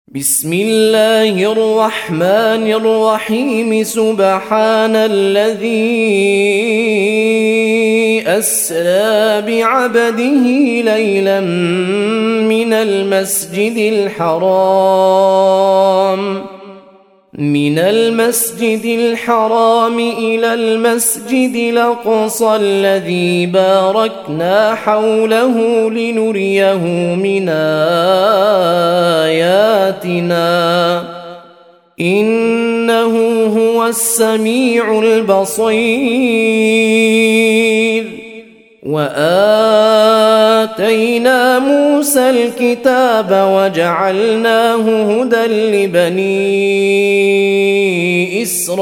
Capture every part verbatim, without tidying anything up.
بسم الله الرحمن الرحيم. سبحان الذي أسرى بعبده ليلا من المسجد الحرام من المسجد الحرام إلى المسجد الأقصى الذي باركنا حوله لنريه من آياتنا إنه هو السميع البصير. وآتينا موسى الكتاب وجعلناه هدى لبني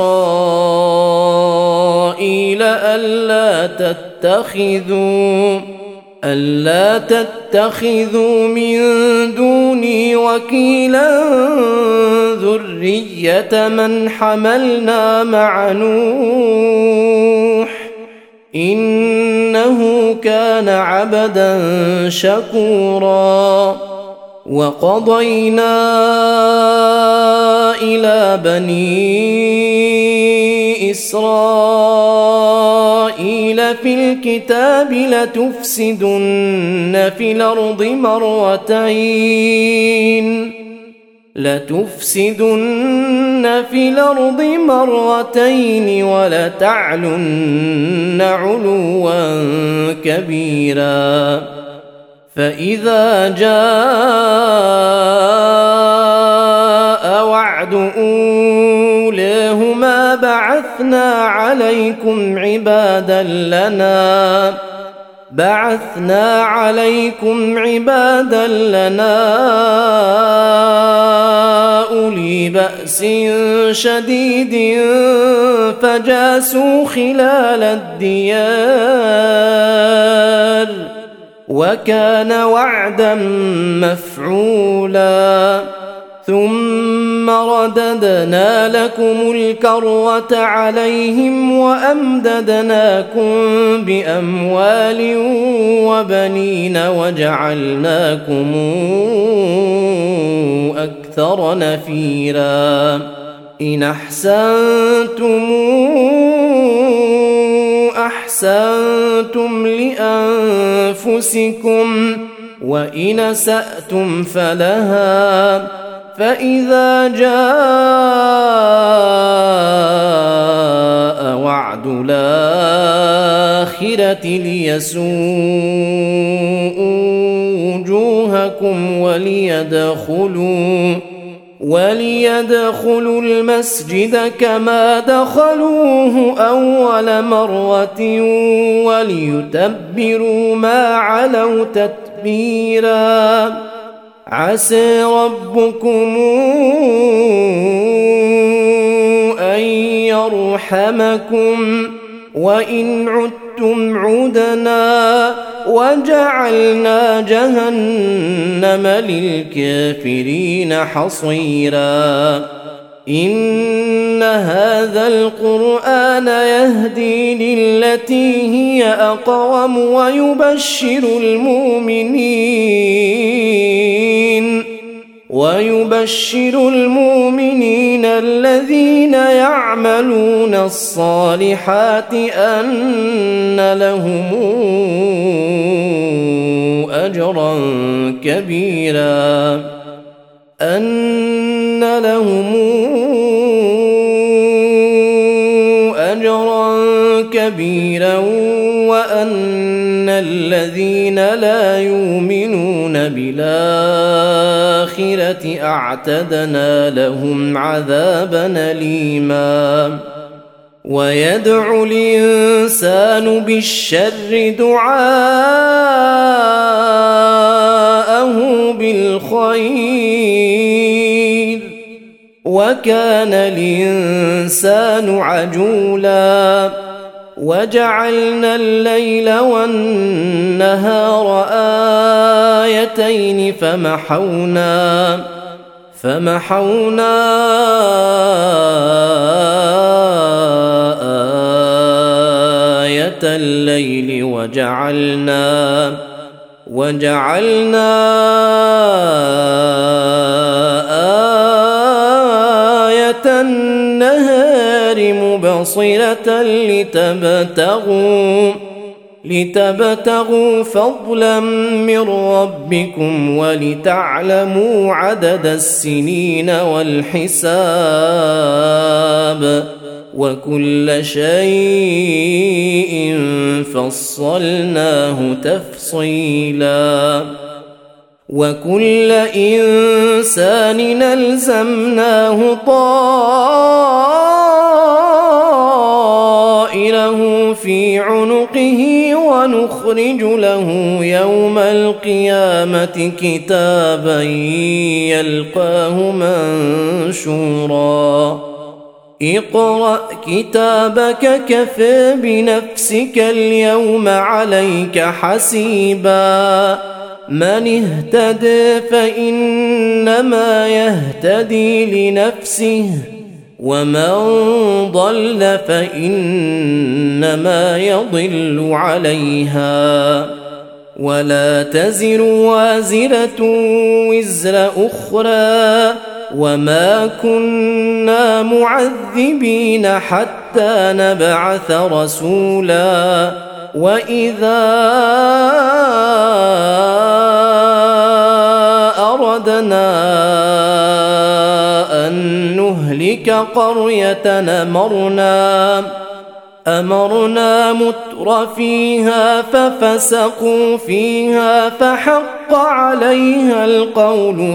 إسرائيل ألا تتخذوا ألا تتخذوا من دوني وكيلا ذرية من حملنا مع نوح إنه كان عبدا شكورا. وقضينا إلى بني إسرائيل في الكتاب لتفسدن في الأرض مرتين لتفسدن في الأرض مرتين ولتعلن علوا كبيرا. فإذا جاء وعد أولاهما بعثنا عليكم عبادا لنا بعثنا عليكم عبادا لنا أولي بأس شديد فجاسوا خلال الديار وكان وعدا مفعولا. ثم رددنا لكم الكرة عليهم وأمددناكم بأموال وبنين وجعلناكم أكثر نفيرا. إن أحسنتم أحسنتم لأنفسكم وإن أسأتم فلها. فإذا جاء وعد الآخرة ليسوءوا وجوهكم وليدخلوا وليدخلوا المسجد كما دخلوه أول مرة وليتبروا ما علوا تتبيرا. عسى ربكم أن يرحمكم وإن عدتم عدنا وجعلنا جهنم للكافرين حصيرا. إن هذا القرآن يهدي للتي هي أقوم ويبشر المؤمنين ويبشر المؤمنين الذين يعملون الصالحات أن لهم أجرا كبيرا أن لهم أجرا كبيرا وأن الذين لا يؤمنون بالآخرة أعتدنا لهم عذابا أليما. ويدعو الإنسان بالشر دعاءه بالخير وكان الإنسان عجولا. وجعلنا الليل والنهار آيتين فمحونا فمحونا آية الليل وجعلنا وجعلنا النهار مبصرة لتبتغوا لتبتغوا فضلا من ربكم ولتعلموا عدد السنين والحساب وكل شيء فصلناه تفصيلا وكل إنسان ألزمناه طائره في عنقه ونخرج له يوم القيامة كتابا يلقاه منشورا اقرأ كتابك كفى بنفسك اليوم عليك حسيبا من اهتدى فإنما يهتدي لنفسه ومن ضل فإنما يضل عليها ولا تزر وازرة وزر أخرى وما كنا معذبين حتى نبعث رسولا وإذا أردنا أن نهلك قرية أمرنا أمرنا متر فيها ففسقوا فيها فحق عليها القول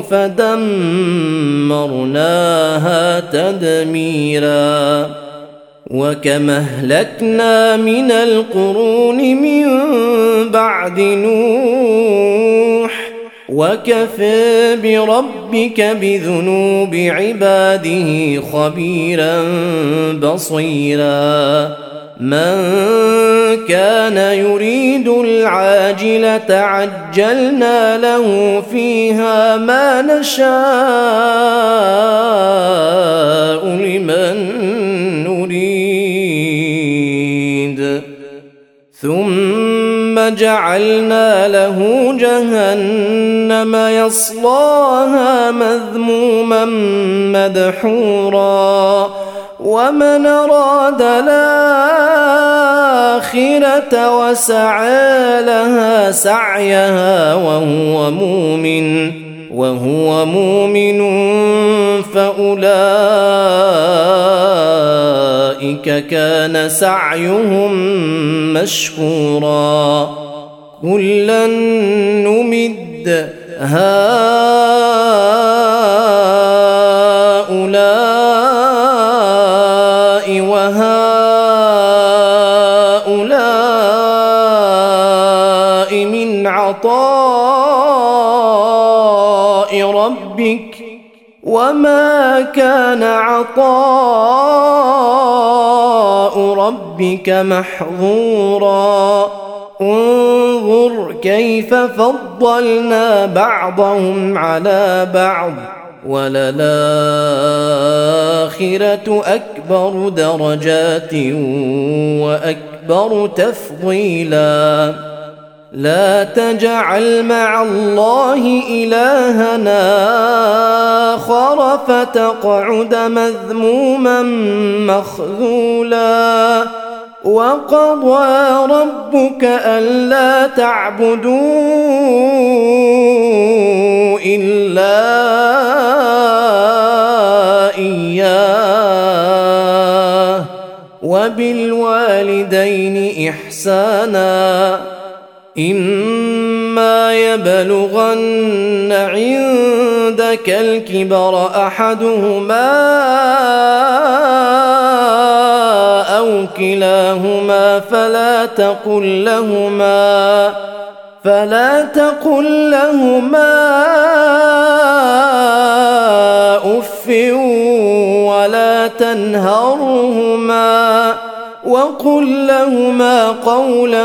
فدمرناها تدميرا وكما أهلكنا من القرون من بعد نوح وكفى بربك بذنوب عباده خبيرا بصيرا من كان يريد العاجلة عجلنا له فيها ما نشاء لمن نريد ثم جعلنا له جهنم يصلاها مذموما مدحورا ومن أراد الآخرة وسعى لها سعيها وهو مؤمن وهو مؤمن فأولئك كان سعيهم مشكورا كلا نمد هؤلاء وهؤلاء من عطاء ربك وما كان عطاء ربك محظورا انظر كيف فضلنا بعضهم على بعض وللآخرة أكبر درجات وأكبر تفضيلا لا تجعل مع الله إلهنا آخر فتقعد مذموما مخذولا وقضى ربك ألا تعبدوا إلا إياه وبالوالدين إحسانا إما يبلغن عندك الكبر أحدهما أو كلاهما فلا تقل لهما فلا تقل لهما أف ولا تنهرهما وقل لهما قولا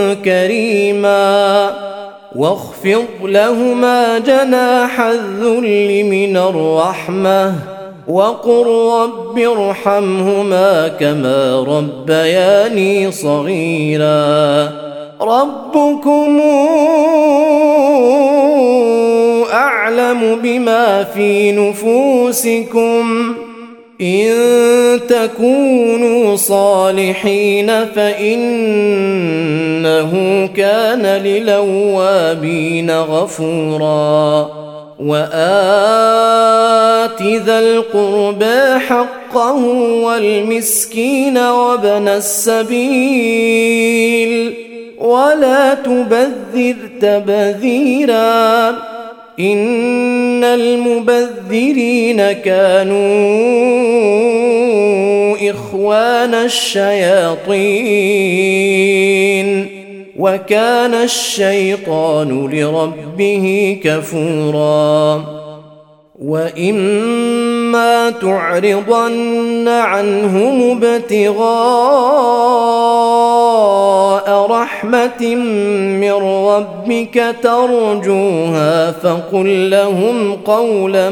كريما واخفض لهما جناح الذل من الرحمة وقل رب ارحمهما كما ربياني صغيرا ربكم أعلم بما في نفوسكم إن تكونوا صالحين فإنه كان للأوابين غفورا وآت ذا القربى حقه والمسكين وابن السبيل ولا تبذر تبذيرا إن المبذرين كانوا إخوان الشياطين وكان الشيطان لربه كفورا وإما تعرضن عنهم ابتغاء رحمة من ربك ترجوها فقل لهم قولا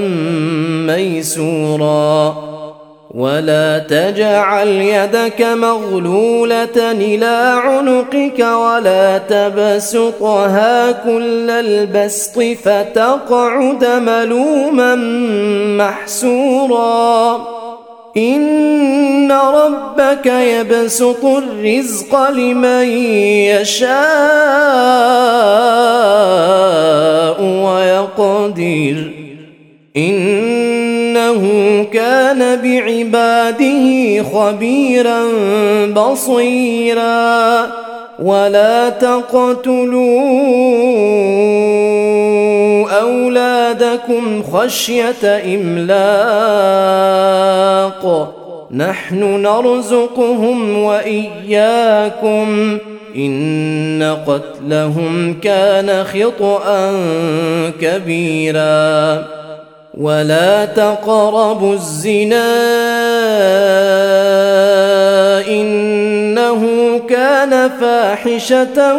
ميسورا ولا تجعل يدك مغلولة إلى عنقك ولا تبسطها كل البسط فتقعد ملوما محسورا إن ربك يبسط الرزق لمن يشاء ويقدر إنه كان بعباده خبيرا بصيرا ولا تقتلوا أولادكم خشية إملاق نحن نرزقهم وإياكم إن قتلهم كان خطأ كبيرا ولا تقربوا الزنا إنه كان فاحشة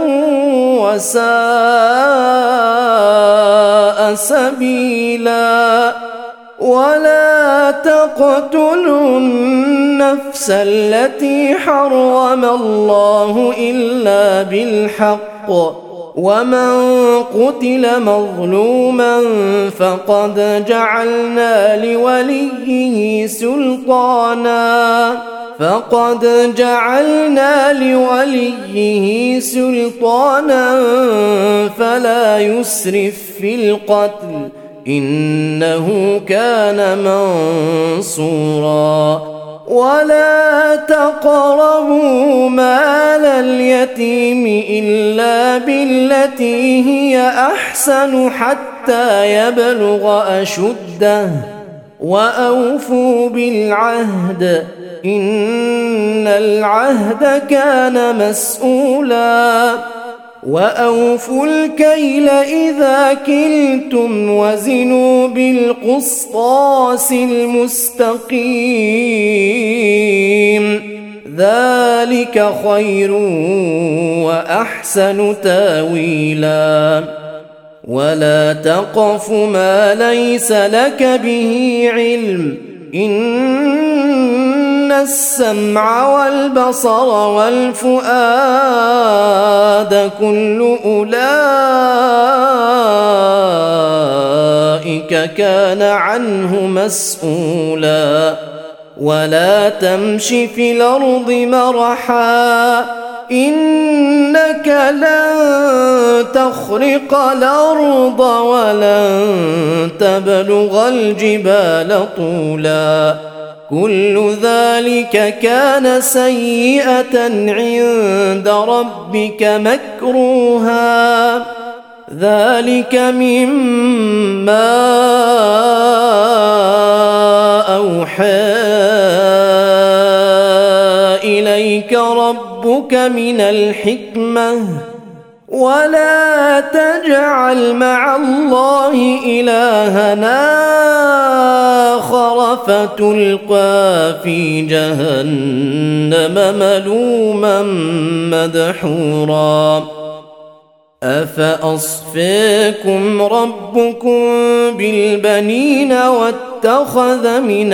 وساء سبيلا ولا تقتلوا النفس التي حرم الله إلا بالحق ومن قتل مظلوما فقد جعلنا لوليه سلطانا فقد جعلنا لوليه سلطانا فلا يسرف في القتل إنه كان منصورا ولا تقربوا مال اليتيم إلا بالتي هي أحسن حتى يبلغ أشده وأوفوا بالعهد إن العهد كان مسؤولا وأوفوا الكيل إذا كلتم وزنوا بالقسطاس المستقيم ذلك خير وأحسن تاويلا ولا تقف ما ليس لك به علم إن السمع والبصر والفؤاد كل أولئك كان عنه مسؤولا ولا تمش في الأرض مرحا إنك لن تخرق الأرض ولن تبلغ الجبال طولا كل ذلك كان سيئة عند ربك مكروها ذلك مما أوحى إليك ربك من الحكمة ولا تجعل مع الله إلهنا آخر فتلقى في جهنم ملوما مدحورا أفأصفاكم ربكم بالبنين واتخذ من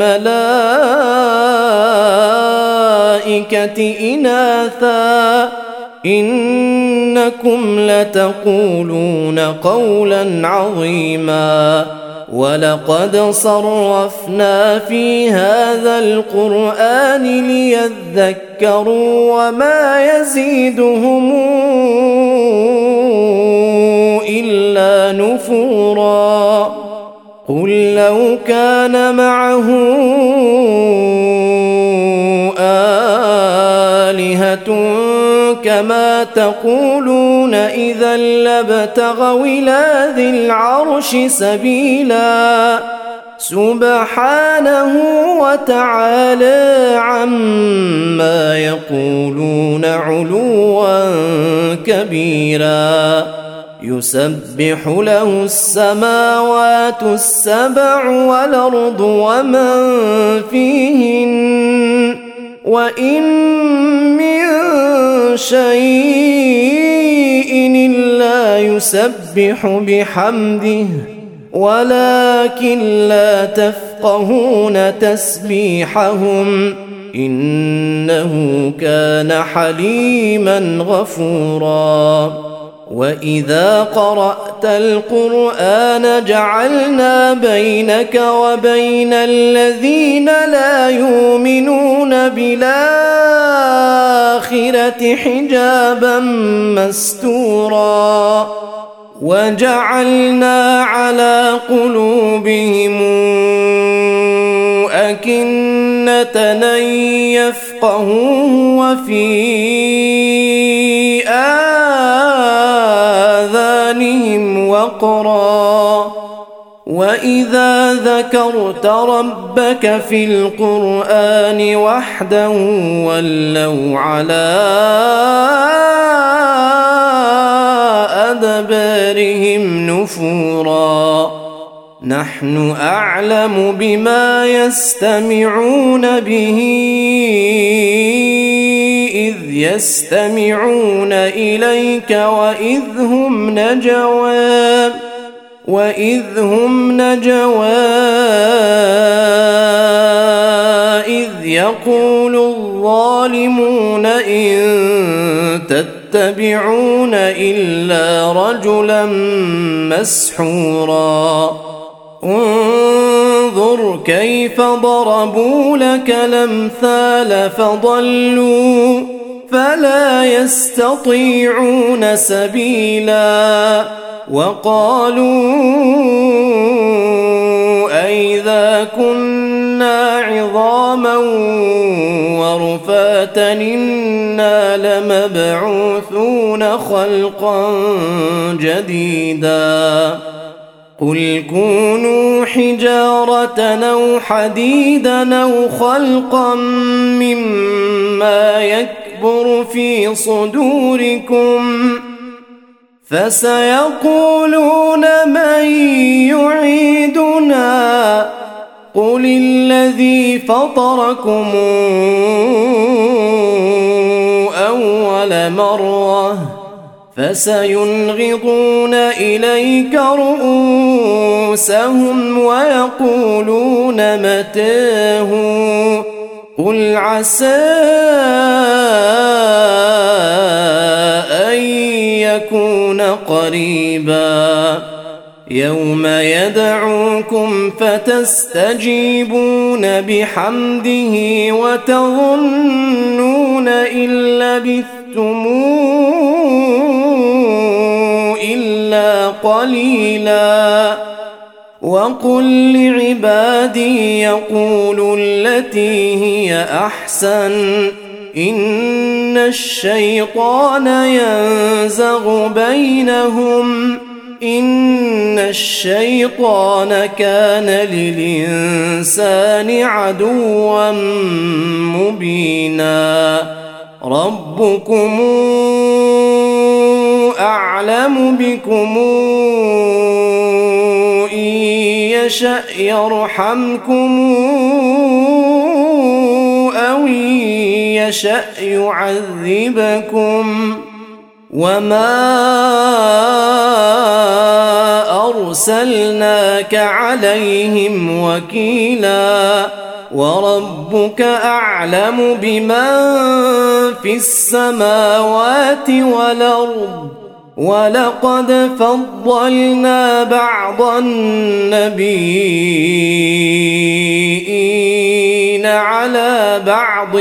الملائكة إناثا إنكم لتقولون قولا عظيما ولقد صرفنا في هذا القرآن ليذكروا وما يزيدهم إلا نفورا قل لو كان معه آلهة كما تقولون إذا لابتغوا إلى ذي العرش سبيلا سبحانه وتعالى عما يقولون علوا كبيرا يسبح له السماوات السبع والأرض ومن فيهن وإن من شيء إلا يسبح بحمده ولكن لا تفقهون تسبيحهم إنه كان حليما غفورا وإذا قرأت القرآن جعلنا بينك وبين الذين لا يؤمنون بالآخرة حجابا مستورا وجعلنا على قلوبهم أكنة أن يفقهوه وفي آذانهم وقرا وإذا ذكرت ربك في القرآن وحده ولوا على أدبارهم نفورا نحن أعلم بما يستمعون به إذ يستمعون إليك وإذ هم نجوى وإذ هم نجوى إذ يقول الظالمون إن تتبعون إلا رجلا مسحورا انظر كيف ضربوا لك الأمثال فضلوا فلا يستطيعون سبيلا وقالوا أئذا كنا عظاما ورفاتا إنا لمبعوثون خلقا جديدا قل كونوا حجارة أو حديدا أو خلقا مما يكبر في صدوركم فسيقولون من يعيدنا قل الذي فطركم أول مرة فسينغضون إليك رؤوسهم ويقولون متاه قل عسى أن يكون قريبا يوم يدعوكم فتستجيبون بحمده وتظنون إن لبثتم إلا قليلا وقل لعبادي يقولوا التي هي أحسن إن الشيطان ينزغ بينهم إن الشيطان كان للإنسان عدوا مبينا ربكم أعلم بكم إن يشأ يرحمكم أو إن يشأ يعذبكم وما أرسلناك عليهم وكيلا وربك أعلم بمن في السماوات والأرض ولقد فضلنا بعض النبيين على بعض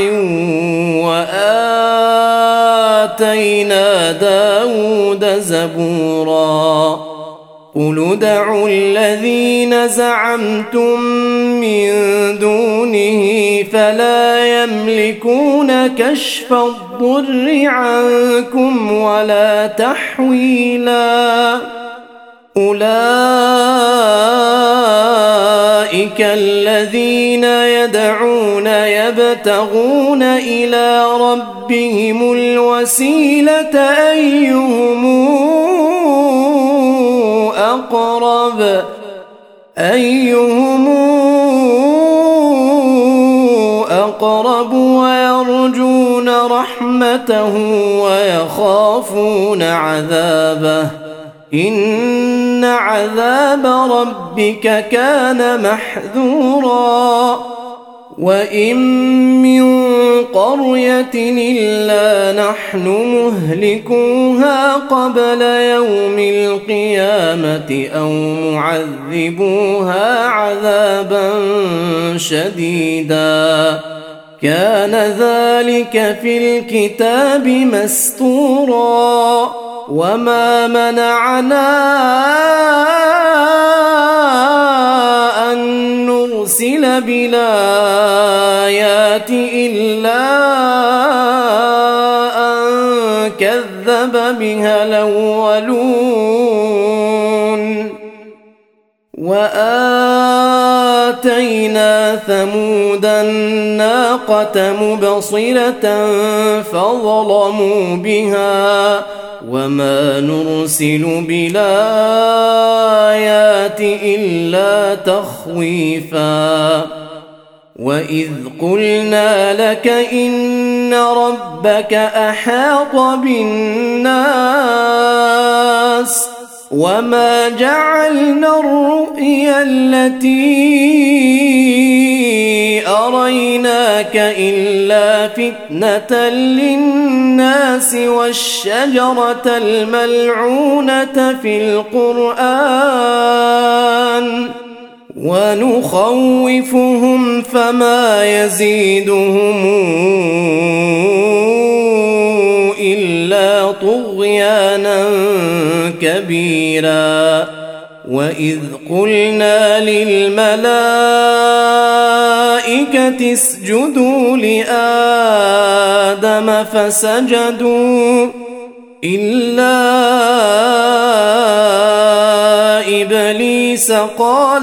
وآتينا داود زبورا قل ادعوا الذين زعمتم من دونه فلا يملكون كشف الضر عنكم ولا تحويلا أولئك الذين يدعون يبتغون إلى ربهم الوسيلة أيهم أقرب أيهم أقرب ويرجون رحمته ويخافون عذابه إن عذاب ربك كان محذورا وإن من قرية إلا نحن مهلكوها قبل يوم القيامة أو معذبوها عذابا شديدا كان ذلك في الكتاب مسطورا وما منعنا أن نرسل بالآيات إلا أن كذب بها الأولون وآتينا ثمود الناقة مبصرة فظلموا بها وما نرسل بالآيات إلا تخويفا وإذ قلنا لك إن ربك أحاط بالناس وما جعلنا الرؤيا التي أريناك إلا فتنة للناس والشجرة الملعونة في القرآن ونخوفهم فما يزيدهم إلا طغيانا كبيرا وإذ قلنا للملائكة اسجدوا لآدم فسجدوا إلا إبليس قال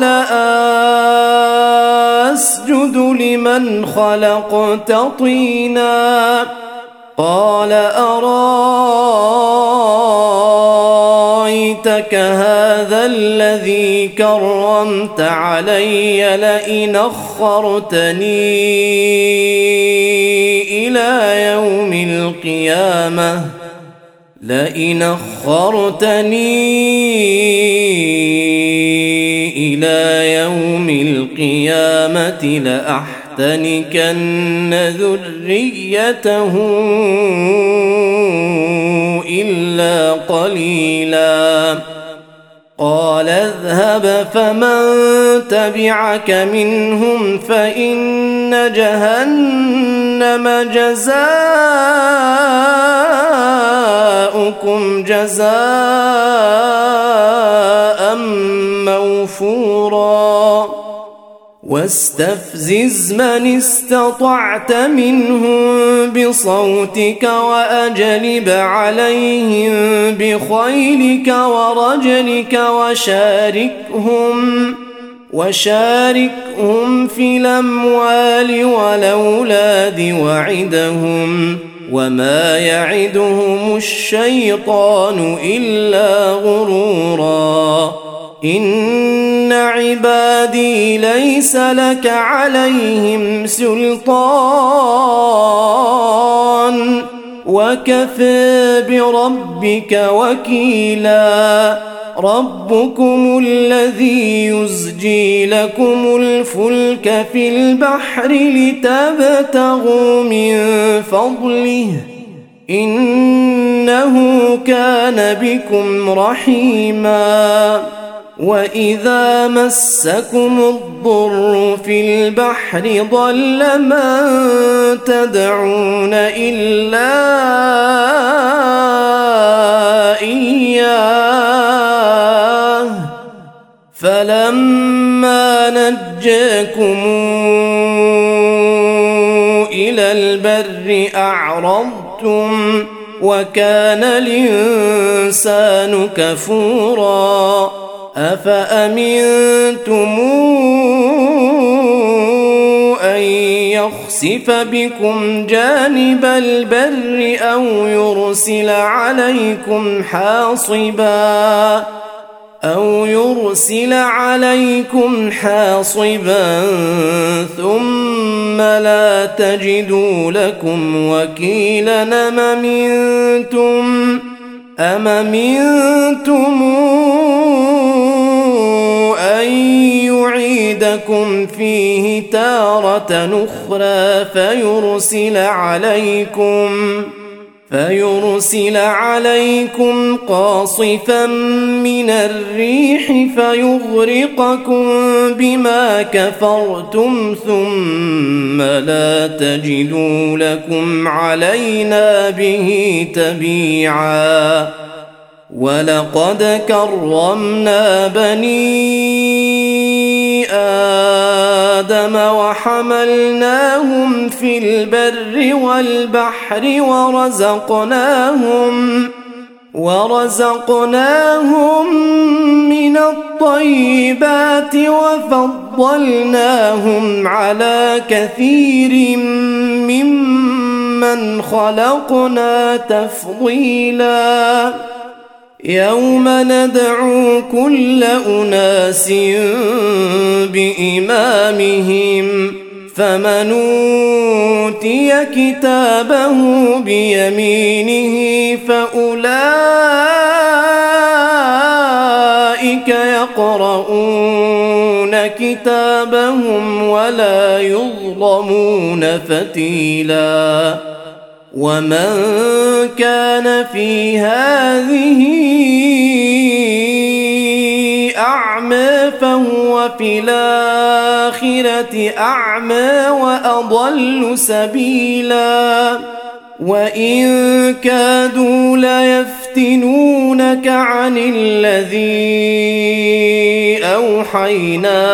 أسجد لمن خلقت طينا قال أرايتك هذا الذي كرمت علي لئن أخرتني إلى يوم القيامة لئن أخرتني إلى يوم القيامة لأحتنكن ذريته إلا قليلا قال اذهب فمن تبعك منهم فإن جهنم جزاؤكم جزاء موفورا واستفزز من استطعت منهم بصوتك وأجلب عليهم بخيلك ورجلك وشاركهم وشاركهم في الأموال والأولاد وعدهم وما يعدهم الشيطان إلا غرورا إن عبادي ليس لك عليهم سلطان وكفى بربك وكيلا ربكم الذي يزجي لكم الفلك في البحر لتبتغوا من فضله إنه كان بكم رحيما وإذا مسكم الضر في البحر ضل من تدعون إلا إياه فلما نجاكم إلى البر أعرضتم وكان الإنسان كفورا أفأمنتم أن يخسف بكم جانب البر أو يرسل عليكم حاصبا أو يرسل عليكم حاصبا ثم لا تجدوا لكم وكيلا أم أمنتم أم أمنتم أن يعيدكم فيه تارة أخرى فيرسل عليكم فيرسل عليكم قاصفا من الريح فيغرقكم بما كفرتم ثم لا تجدوا لكم علينا به تبيعا ولقد كرمنا بني آدم وحملناهم في البر والبحر ورزقناهم ورزقناهم من الطيبات وفضلناهم على كثير ممن خلقنا تفضيلا يوم ندعو كل أناس بإمامهم فمن أوتي كتابه بيمينه فأولئك يقرؤون كتابهم ولا يظلمون فتيلا ومن كان في هذه أعمى فهو في الآخرة أعمى وأضل سبيلا وإن كادوا ليفتنونك عن الذي أوحينا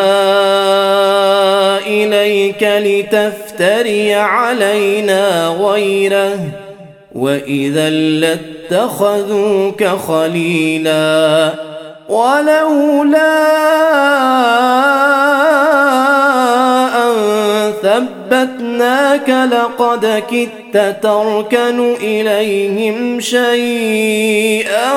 إليك لتفتري علينا غيره وإذا لاتخذوك خليلا ولولا أن ثبتناك لقد كدت تركن إليهم شيئا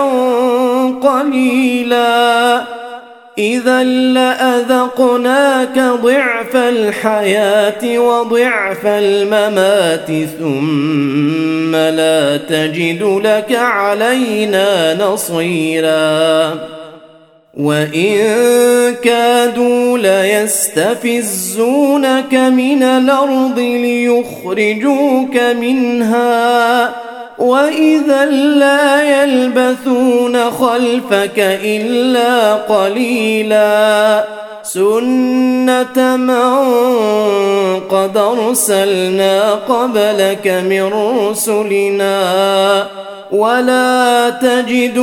قليلا إذا لأذقناك ضعف الحياة وضعف الممات ثم لا تجد لك علينا نصيرا وإن كادوا ليستفزونك من الأرض ليخرجوك منها وإذا لا يلبثون خلفك إلا قليلا سنة من قد أرسلنا قبلك من رسلنا ولا تجد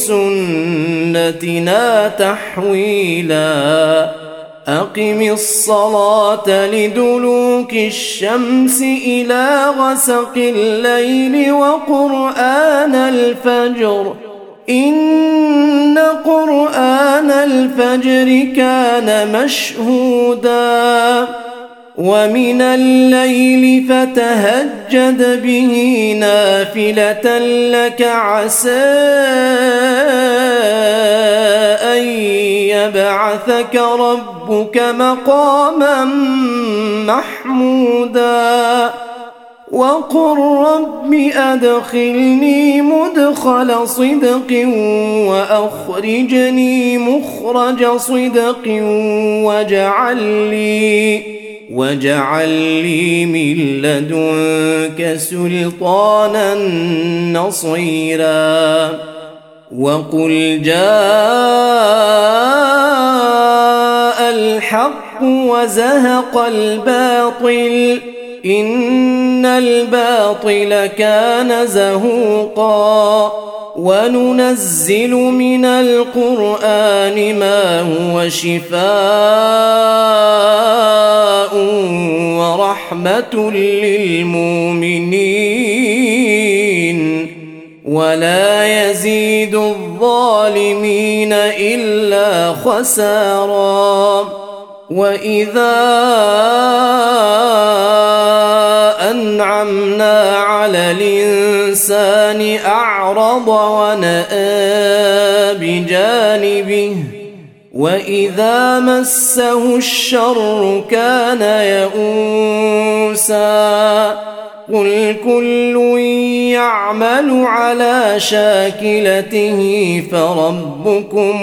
لسنتنا تحويلا أقم الصلاة لدلوك الشمس إلى غسق الليل وقرآن الفجر إن قرآن الفجر كان مشهودا ومن الليل فتهجد به نافلة لك عسى أن يبعثك ربك مقاما محمودا وقل رب أدخلني مدخل صدق وأخرجني مخرج صدق واجعل لي واجعل لي من لدنك سلطانا نصيرا وقل جاء الحق وزهق الباطل إن الباطل كان زهوقا وننزل من القرآن ما هو شفاء ورحمة للمؤمنين ولا يزيد الظالمين إلا خسارا وإذا أنعمنا على الإنسان أعرض ونأى بجانبه وإذا مسه الشر كان يئوسا قل كل يعمل على شاكلته فربكم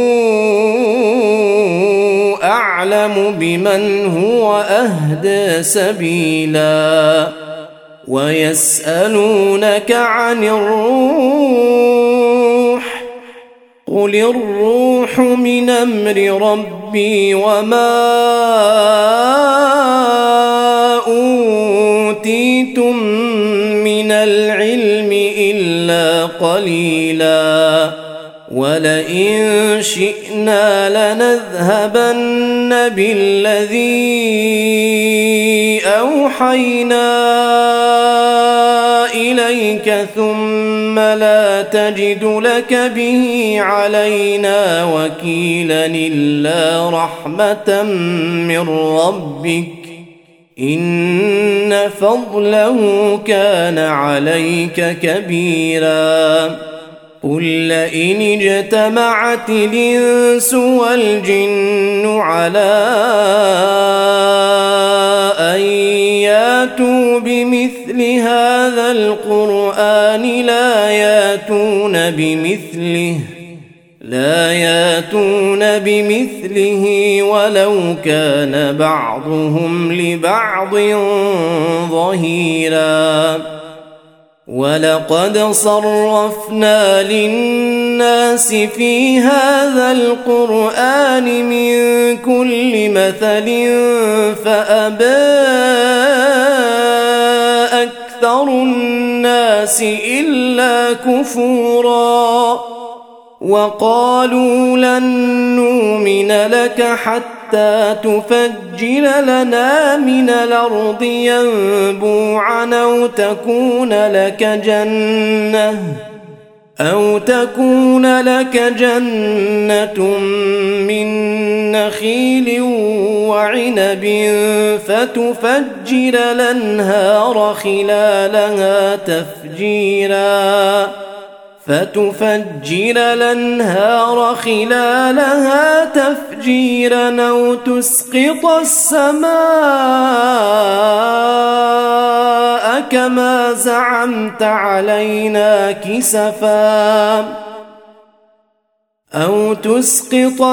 أعلم بمن هو أهدى سبيلا ويسألونك عن الروح قل الروح من أمر ربي وما أوتيتم من العلم إلا قليلا ولئن شئنا لنذهبن بالذي أوحينا إليك ثم لا تجد لك به علينا وكيلا إلا رحمة من ربك إن فضله كان عليك كبيرا قل لئن اجتمعت الإنس والجن على أن ياتوا بمثل هذا القرآن لا ياتون بمثله لا ياتون بمثله ولو كان بعضهم لبعض ظهيرا ولقد صرفنا للناس في هذا القرآن من كل مثل فأبى أكثر الناس إلا كفورا وقالوا لن نؤمن لك حتى تفجر لنا من الأرض ينبوعا أو تكون لك جنة أو تكون لك جنة من نخيل وعنب فتفجر الأنهار خلالها تفجيرا فتفجر الأنهار خلالها تفجيرا أو تسقط السماء كما زعمت علينا كسفا أو تسقط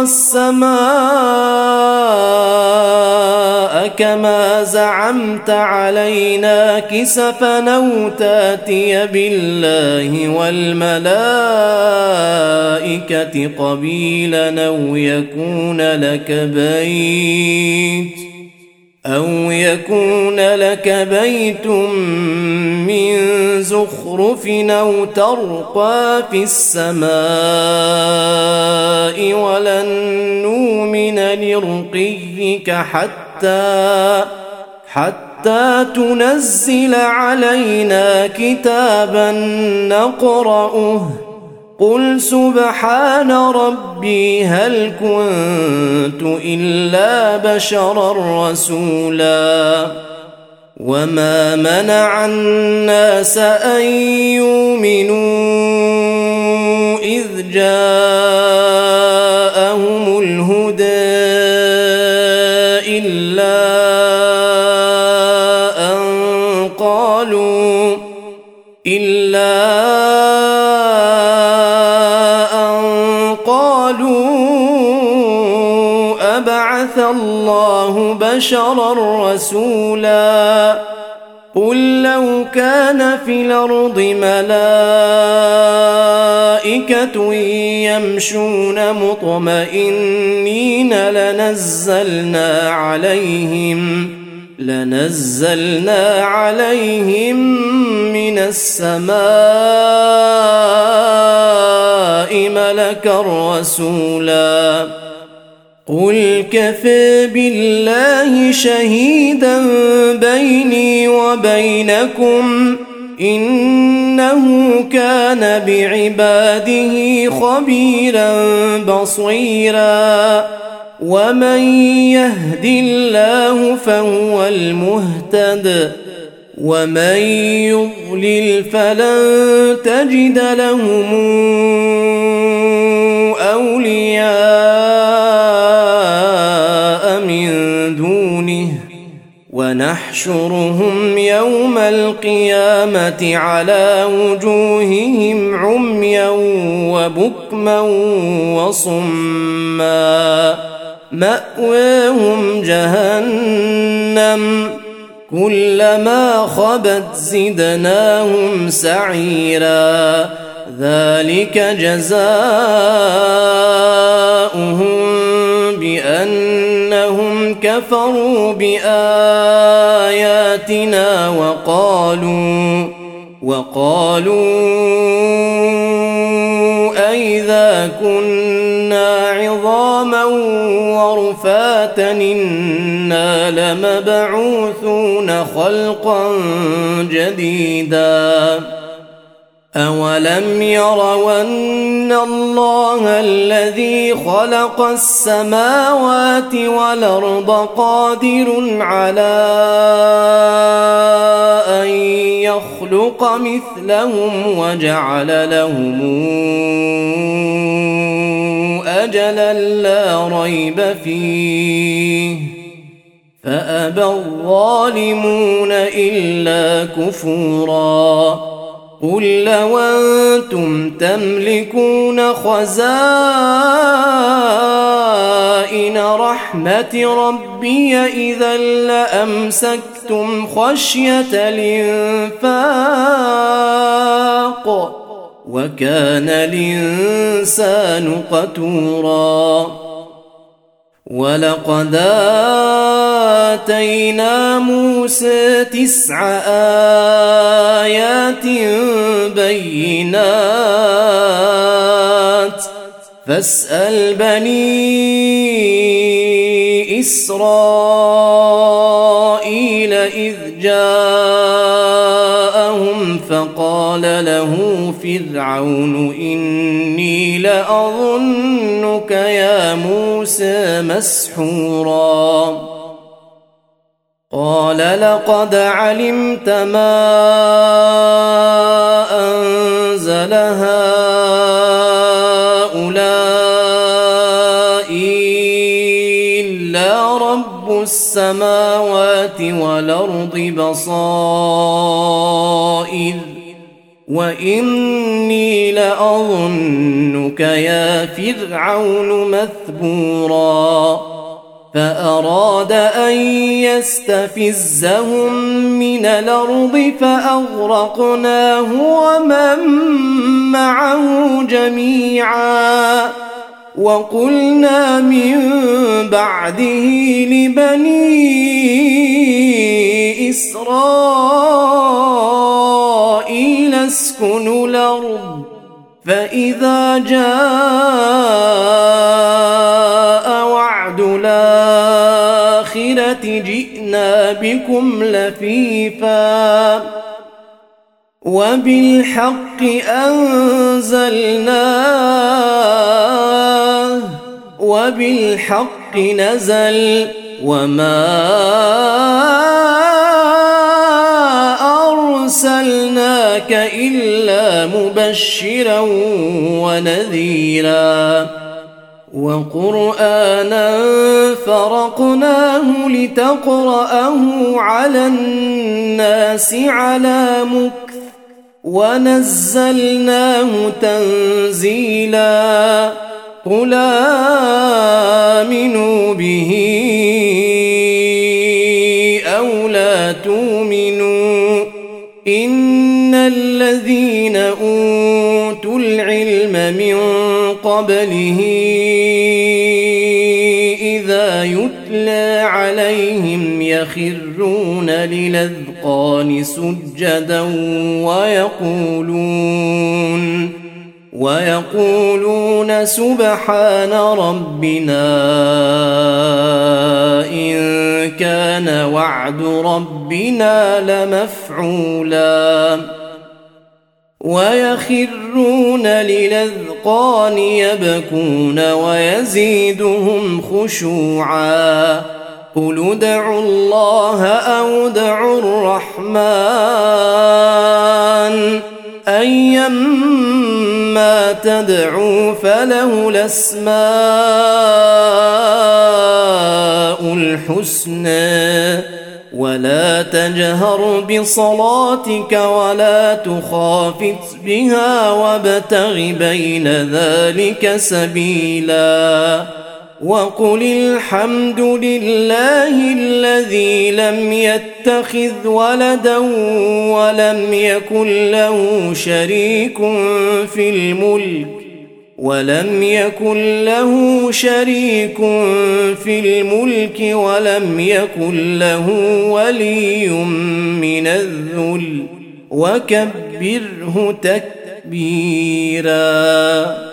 السماء كما زعمت علينا كسفا أو تأتي بالله والملائكة قبيلا أو يكون لك بيت أو يكون لك بيت من زخرف أو ترقى في السماء ولن نؤمن لرقيك حتى حتى تنزل علينا كتابا نقرأه قل سبحان ربي هل كنت إلا بشرا رسولا وما منع الناس أن يؤمنوا إذ جاءهم الهدى إلا أن قالوا إلا أن قالوا أبعث الله الله بشرا رسولا قل لو كان في الأرض ملائكة يمشون مطمئنين لنزلنا عليهم لنزلنا عليهم من السماء ملكا رسولا قل كفى بالله شهيدا بيني وبينكم إنه كان بعباده خبيرا بصيرا ومن يهد الله فهو المهتد ومن يضلل فلن تجد لهم أولياء من دونه ونحشرهم يوم القيامة على وجوههم عميا وبكما وصما مأواهم جهنم كلما خبت زدناهم سعيرا ذلك جزاؤهم بأنهم كفروا بآياتنا وقالوا وقالوا أئذا كنا عظاما ورفاتا إنا لمبعوثون خلقا جديدا أولم يروا أن الله الذي خلق السماوات والأرض قادر على أن يخلق مثلهم وجعل لهم أجلا لا ريب فيه فأبى الظالمون إلا كفورا قل لو أنتم تملكون خزائن رحمة ربي إذا لأمسكتم خشية الإنفاق وكان الإنسان قتورا ولقد آتينا موسى تسع آيات بينات فاسأل بني إسرائيل إذ جاءهم فقال له فرعون إني لأظنك يا موسى مسحورا قال لقد علمت ما أنزل هؤلاء إلا رب السماوات والأرض بصائر وإني لأظنك يا فرعون مثبورا فأراد أن يستفزهم من الأرض فأغرقناه ومن معه جميعا وقلنا من بعده لبني إسرائيل اسكنوا الأرض فإذا جاء وعد الآخرة جئنا بكم لفيفا وبالحق أنزلناه وبالحق نزل وما أرسلناك إلا مبشرا ونذيرا وقرآنا فرقناه لتقرأه على الناس على مكث ونزلناه تنزيلا قل آمنوا به أو لا تؤمنوا إن الذين أوتوا العلم من قبله إذا يتلى عليهم يخرون للأذقان سجدا ويقولون ويقولون سبحان ربنا إن كان وعد ربنا لمفعولا ويخرون للأذقان يبكون ويزيدهم خشوعا قل ادعوا الله أو ادعوا الرحمن أيما تدعوا فله الأسماء الحسنى ولا تجهر بصلاتك ولا تخافت بها وابتغ بين ذلك سبيلا وقل الحمد لله الذي لم يتخذ ولدا ولم يكن له شريك في الملك ولم يكن له شريك في الملك ولم يكن له ولي من الذل وكبره تكبيرا.